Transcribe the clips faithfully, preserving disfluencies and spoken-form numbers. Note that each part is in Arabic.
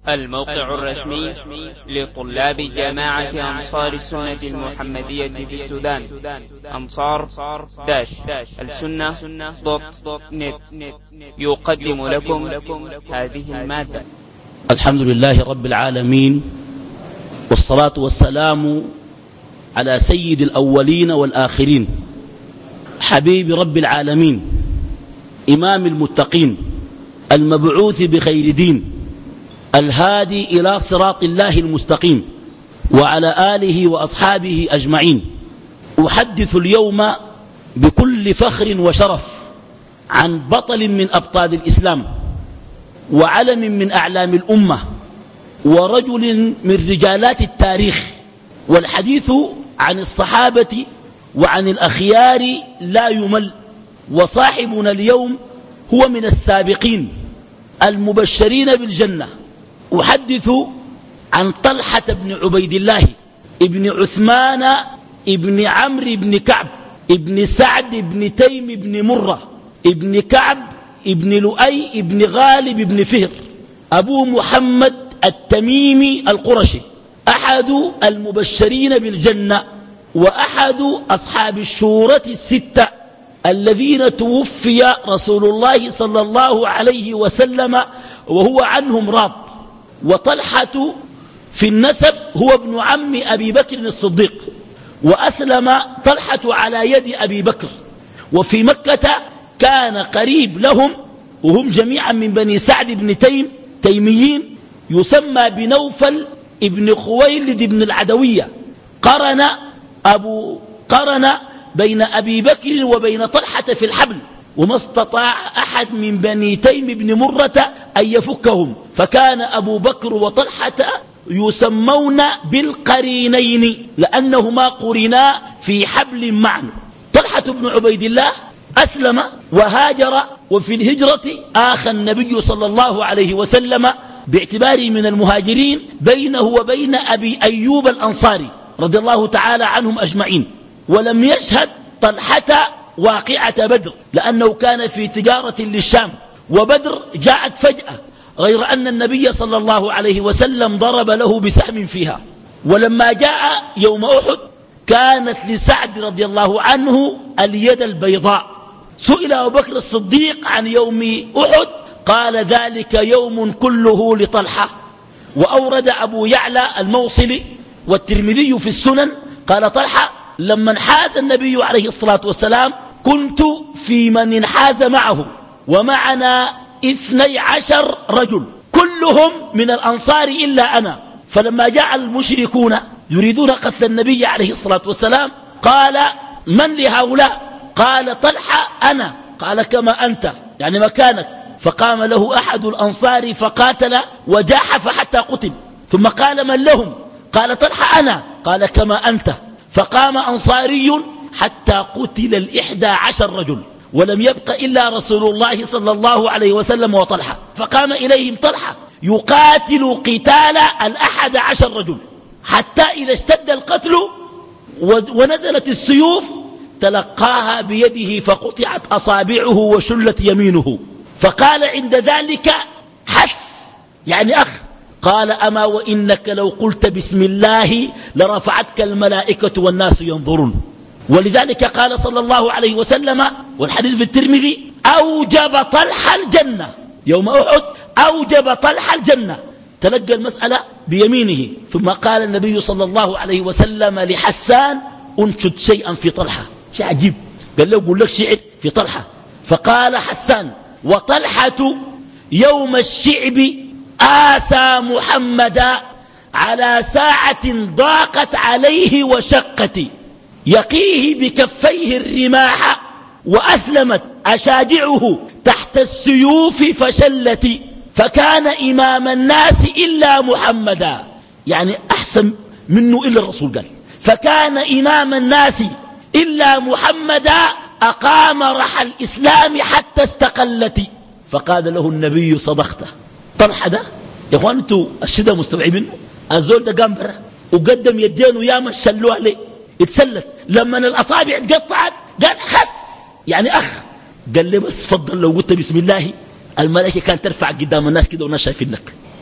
الموقع الرسمي لطلاب جامعة أنصار السنة المحمدية في السودان أنصار داش السنة دوت نت يقدم لكم هذه المادة. الحمد لله رب العالمين، والصلاة والسلام على سيد الأولين والآخرين، حبيب رب العالمين، إمام المتقين، المبعوث بخير دين، الهادي إلى صراط الله المستقيم، وعلى آله وأصحابه أجمعين. أحدث اليوم بكل فخر وشرف عن بطل من أبطال الإسلام، وعلم من أعلام الأمة، ورجل من رجالات التاريخ. والحديث عن الصحابة وعن الأخيار لا يمل، وصاحبنا اليوم هو من السابقين المبشرين بالجنة. أحدث عن طلحة بن عبيد الله ابن عثمان ابن عمرو بن كعب ابن سعد بن تيم بن مرة ابن كعب ابن لؤي ابن غالب ابن فهر، أبو محمد التميمي القرشي، أحد المبشرين بالجنة، وأحد أصحاب الشورة الستة الذين توفي رسول الله صلى الله عليه وسلم وهو عنهم راض. وطلحة في النسب هو ابن عم أبي بكر الصديق، وأسلم طلحة على يد أبي بكر. وفي مكة كان قريب لهم، وهم جميعا من بني سعد بن تيم تيميين، يسمى بنوفل ابن خويلد بن العدوية. قرن أبو قرن بين أبي بكر وبين طلحة في الحبل، وما استطاع أحد من بني تيم بن مرة أن يفكهم، فكان أبو بكر وطلحة يسمون بالقرينين لأنهما قرنا في حبل معا. طلحة بن عبيد الله أسلم وهاجر، وفي الهجرة آخى النبي صلى الله عليه وسلم باعتباره من المهاجرين بينه وبين أبي أيوب الأنصاري رضي الله تعالى عنهم أجمعين. ولم يشهد طلحة واقعة بدر لأنه كان في تجارة للشام، وبدر جاءت فجأة، غير أن النبي صلى الله عليه وسلم ضرب له بسهم فيها. ولما جاء يوم أحد كانت لسعد رضي الله عنه اليد البيضاء. سئل أبو بكر الصديق عن يوم أحد قال ذلك يوم كله لطلحة. وأورد أبو يعلى الموصلي والترمذي في السنن قال طلحة لما انحاز النبي عليه الصلاة والسلام كنت في من انحاز معه، ومعنا اثني عشر رجل كلهم من الأنصار إلا أنا. فلما جاء المشركون يريدون قتل النبي عليه الصلاة والسلام قال من لهؤلاء؟ قال طلحة أنا. قال كما أنت، يعني مكانك. فقام له أحد الأنصار فقاتل وجاحف حتى قتل، ثم قال من لهم؟ قال طلحة أنا. قال كما أنت. فقام أنصاري حتى قتل الإحدى عشر رجل، ولم يبق إلا رسول الله صلى الله عليه وسلم وطلحة. فقام إليهم طلحة يقاتل قتال الأحد عشر رجل، حتى إذا اشتد القتل ونزلت السيوف تلقاها بيده فقطعت أصابعه وشلت يمينه. فقال عند ذلك حس، يعني أخ. قال أما وإنك لو قلت بسم الله لرفعتك الملائكة والناس ينظرون. ولذلك قال صلى الله عليه وسلم، والحديث في الترمذي، أوجب طلحة الجنة يوم أحد، أوجب طلحة الجنة. تلقى المسألة بيمينه. ثم قال النبي صلى الله عليه وسلم لحسان انشد شيئا في طلحة. شيء عجيب، قال له قل لك شعر في طلحة. فقال حسان وطلحة يوم الشعب آسى محمدا على ساعة ضاقت عليه وشقت، يقيه بكفيه الرماح وأسلمت أشاجعه تحت السيوف فشلت، فكان إمام الناس إلا محمدا. يعني أحسن منه إلا الرسول قال فكان إمام الناس إلا محمدا أقام رحى الإسلام حتى استقلت. فقال له النبي صدقته. طلحة ده يا اخوان انتوا الشدة مستوعبين؟ الزول ده قام برا وقدم يدين وياما شلوا عليه اتسلت. لما الأصابع اتقطعت قال خس، يعني أخ. قال لي بس فضل لو قلت بسم الله الملائكة كانت ترفع قدام الناس كده والناس شايفينك.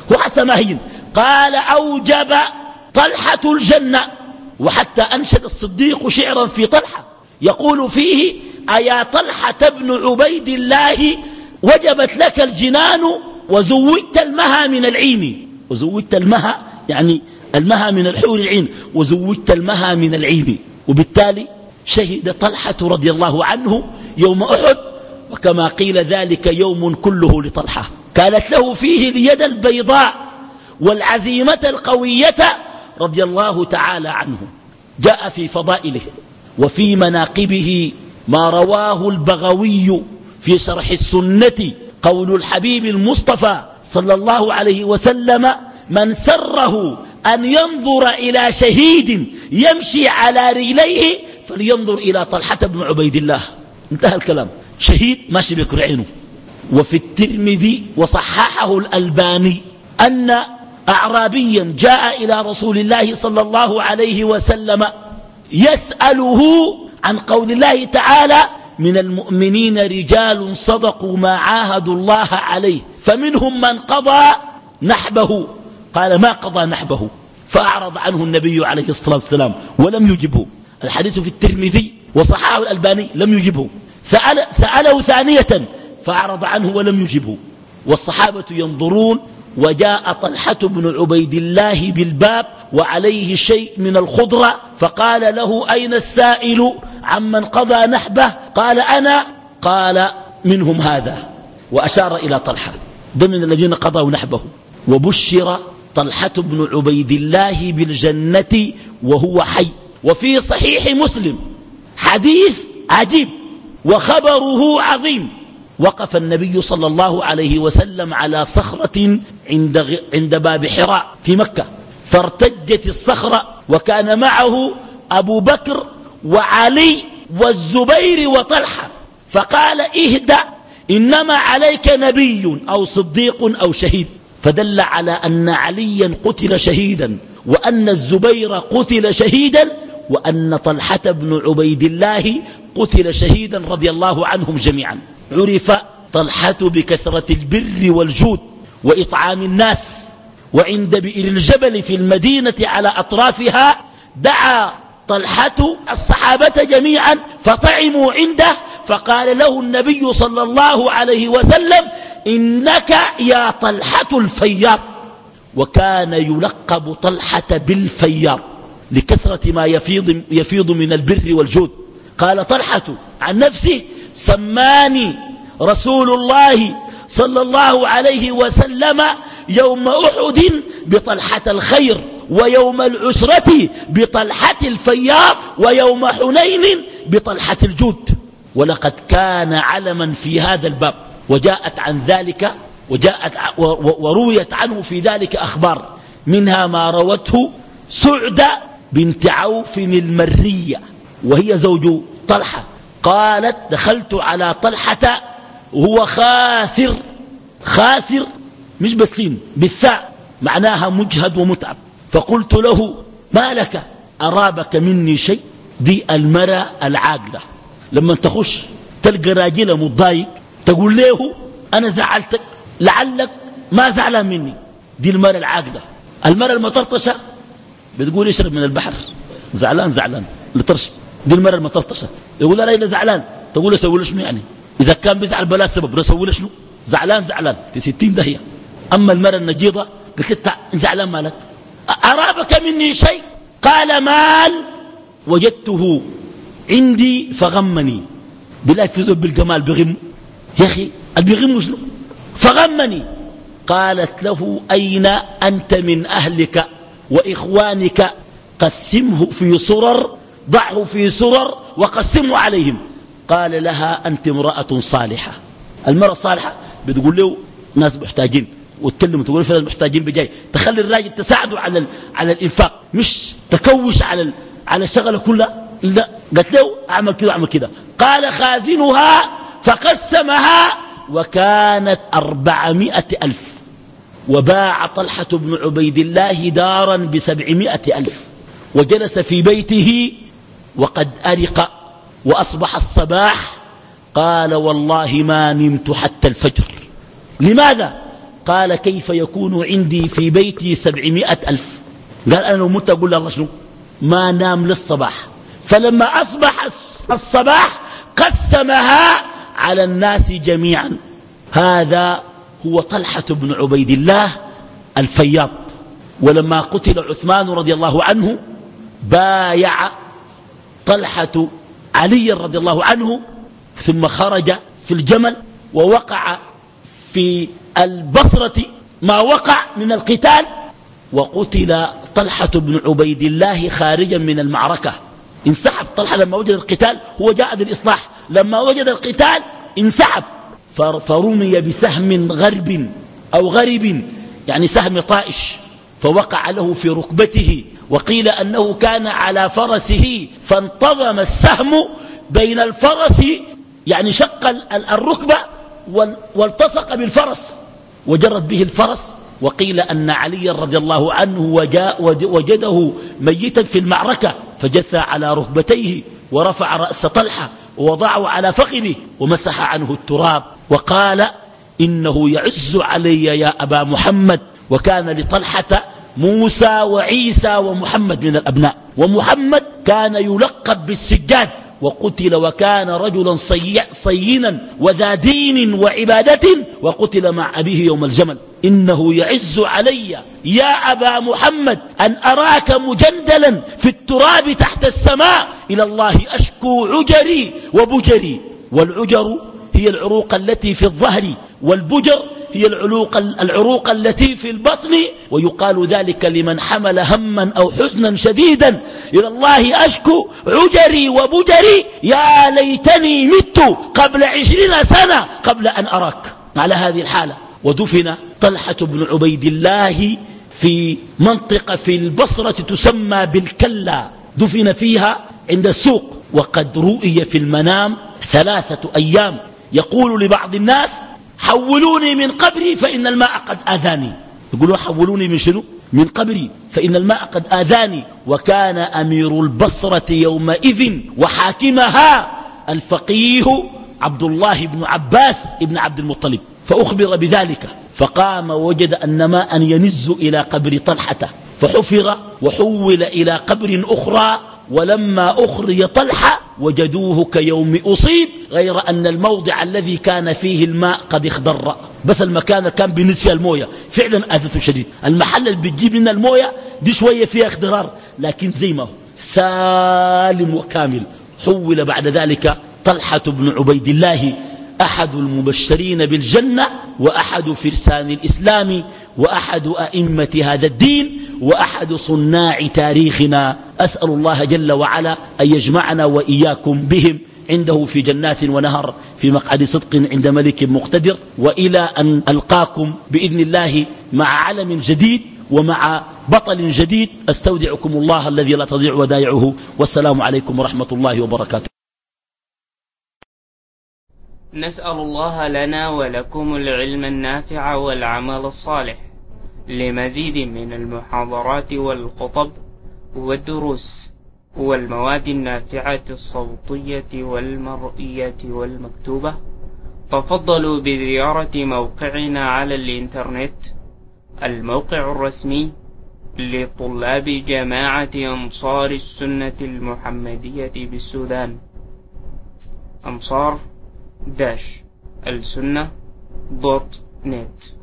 هو حتى ما هين. قال أوجب طلحة الجنة. وحتى أنشد الصديق شعرا في طلحة يقول فيه: أيا طلحة بن عبيد الله وجبت لك الجنان وزوجت المها من العين. وزوجت المها يعني المها من الحور العين، وزوجت المها من العين. وبالتالي شهد طلحة رضي الله عنه يوم أحد، وكما قيل ذلك يوم كله لطلحة كانت له فيه اليد البيضاء والعزيمة القوية رضي الله تعالى عنه. جاء في فضائله وفي مناقبه ما رواه البغوي في شرح السنة قول الحبيب المصطفى صلى الله عليه وسلم: من سره أن ينظر إلى شهيد يمشي على رجليه فلينظر إلى طلحة بن عبيد الله. انتهى الكلام. شهيد ماشي بكر عينه. وفي الترمذي وصححه الألباني أن أعرابيا جاء إلى رسول الله صلى الله عليه وسلم يسأله عن قول الله تعالى: من المؤمنين رجال صدقوا ما عاهدوا الله عليه فمنهم من قضى نحبه. قال: ما قضى نحبه؟ فأعرض عنه النبي عليه الصلاة والسلام ولم يجبه. الحديث في الترمذي وصححه الألباني لم يجبه. سأل سأله ثانية فأعرض عنه ولم يجبه. والصحابة ينظرون، وجاء طلحة بن عبيد الله بالباب وعليه شيء من الخضرة، فقال له: أين السائل عمن قضى نحبه؟ قال: أنا. قال: منهم هذا، وأشار إلى طلحة، ده من الذين قضوا نحبه. وبشر طلحة بن عبيد الله بالجنة وهو حي. وفي صحيح مسلم حديث عجيب وخبره عظيم: وقف النبي صلى الله عليه وسلم على صخرة عند, عند باب حراء في مكة، فارتجت الصخرة، وكان معه أبو بكر وعلي والزبير وطلحة، فقال: اهدأ، إنما عليك نبي أو صديق أو شهيد. فدل على أن عليا قتل شهيدا، وأن الزبير قتل شهيدا، وأن طلحة بن عبيد الله قتل شهيدا رضي الله عنهم جميعا. عرف طلحة بكثرة البر والجود وإطعام الناس. وعند بئر الجبل في المدينة على أطرافها دعا طلحة الصحابة جميعا فطعموا عنده، فقال له النبي صلى الله عليه وسلم: إنك يا طلحة الفياض. وكان يلقب طلحة بالفياض لكثرة ما يفيض, يفيض من البر والجود. قال طلحة عن نفسه: سماني رسول الله صلى الله عليه وسلم يوم أحد بطلحة الخير، ويوم العسرة بطلحة الفياض، ويوم حنين بطلحة الجود. ولقد كان علما في هذا الباب. وجاءت عن ذلك وجاءت ورويت عنه في ذلك أخبار، منها ما روته سعدة بنت عوف المرية وهي زوج طلحة، قالت: دخلت على طلحة وهو خاثر. خاثر مش بالسين، بالثاء، معناها مجهد ومتعب. فقلت له: ما لك؟ أرابك مني شيء؟ دي المرأة العاقلة لما تخش تلقى راجل متضايق تقول له: أنا زعلتك، لعلك ما زعلان مني. دي المرأة العاقلة. المرأة المطرطشة بتقول: اشرب من البحر. زعلان زعلان لترشب. دي المرأة المطرطشة. يقول: لا إلا زعلان. تقول: اسوي له شنو يعني؟ إذا كان بيزعل بلا سبب اسوي له شنو؟ زعلان زعلان في ستين دهية. أما المرأة النجيضة قلت له: زعلان مالك؟ أرابك مني شيء؟ قال: مال وجدته عندي فغمني. بلا يفوزوا بالجمال بغم يا أخي، البغم شنو؟ فغمني. قالت له: أين أنت من أهلك وإخوانك؟ قسمه في سرر، ضعه في سرر وقسمه عليهم. قال لها: أنت امرأة صالحة. المرأة الصالحة بتقول له ناس محتاجين، وتكلم تقول فين المحتاجين بجاي، تخلي الراجل تساعده على على الإنفاق، مش تكوش على على الشغلة كلها. لا، قالت له: أعمل كذا أعمل كذا. قال: خازنها، فقسمها، وكانت أربعمائة ألف. وباع طلحة بن عبيد الله دارا بسبعمائة ألف، وجلس في بيته وقد أرق، وأصبح الصباح. قال: والله ما نمت حتى الفجر. لماذا؟ قال كيف يكون عندي في بيتي سبعمائة ألف؟ قال أنا لو مت أقول له الله شنو؟ ما نام للصباح. فلما أصبح الصباح قسمها على الناس جميعا. هذا هو طلحة بن عبيد الله الفياض. ولما قتل عثمان رضي الله عنه بايع طلحة علي رضي الله عنه، ثم خرج في الجمل ووقع في البصرة ما وقع من القتال، وقتل طلحة بن عبيد الله خارجا من المعركة. انسحب طلحة لما وجد القتال، هو جاء للإصلاح، لما وجد القتال انسحب، فرمي بسهم غرب أو غرب يعني سهم طائش، فوقع له في ركبته، وقيل أنه كان على فرسه فانتظم السهم بين الفرس، يعني شق الركبة والتصق بالفرس وجرت به الفرس. وقيل أن علي رضي الله عنه وجده ميتا في المعركة فجثى على ركبتيه ورفع رأس طلحة ووضعه على فخذه ومسح عنه التراب وقال إنه يعز علي يا أبا محمد. وكان لطلحة موسى وعيسى ومحمد من الأبناء، ومحمد كان يلقب بالسجاد، وقتل وكان رجلا صينا وذا دين وعبادة، وقتل مع أبيه يوم الجمل. إنه يعز علي يا أبا محمد أن أراك مجندلا في التراب تحت السماء، إلى الله أشكو عجري وبجري. والعجر هي العروق التي في الظهر، والبجر هي العروق, العروق التي في البطن، ويقال ذلك لمن حمل هما أو حزنا شديدا. إلى الله أشكو عجري وبجري، يا ليتني مت قبل عشرين سنة قبل أن أراك. على هذه الحالة ودفن طلحة بن عبيد الله في منطقة في البصرة تسمى بالكلا، دفن فيها عند السوق. وقد رؤي في المنام ثلاثة أيام يقول لبعض الناس حولوني من قبري فإن الماء قد آذاني. يقولوا حولوني من شنو؟ من قبري فإن الماء قد آذاني. وكان أمير البصرة يومئذ وحاكمها الفقيه عبد الله بن عباس بن عبد المطلب، فأخبر بذلك، فقام ووجد أن ماء ينز إلى قبر طلحة، فحفر وحول إلى قبر أخرى. ولما أخرج طلحة وجدوه كيوم أصيب، غير أن الموضع الذي كان فيه الماء قد اخضر، بس المكان كان بنسي الموية. فعلا آذته شديد، المحل اللي بتجيب لنا الموية دي شوية فيها اخضرار، لكن زي ما هو سالم وكامل. حول بعد ذلك طلحة بن عبيد الله أحد المبشرين بالجنة، وأحد فرسان الإسلام، وأحد أئمة هذا الدين، وأحد صناع تاريخنا. أسأل الله جل وعلا أن يجمعنا وإياكم بهم عنده في جنات ونهر في مقعد صدق عند ملك مقتدر. وإلى أن ألقاكم بإذن الله مع علم جديد ومع بطل جديد، أستودعكم الله الذي لا تضيع ودائعه، والسلام عليكم ورحمة الله وبركاته. نسأل الله لنا ولكم العلم النافع والعمل الصالح. لمزيد من المحاضرات والخطب والدروس والمواد النافعة الصوتية والمرئية والمكتوبة، تفضلوا بزيارة موقعنا على الإنترنت، الموقع الرسمي لطلاب جماعة أنصار السنة المحمدية بالسودان، أنصار داش السنة دوت نت.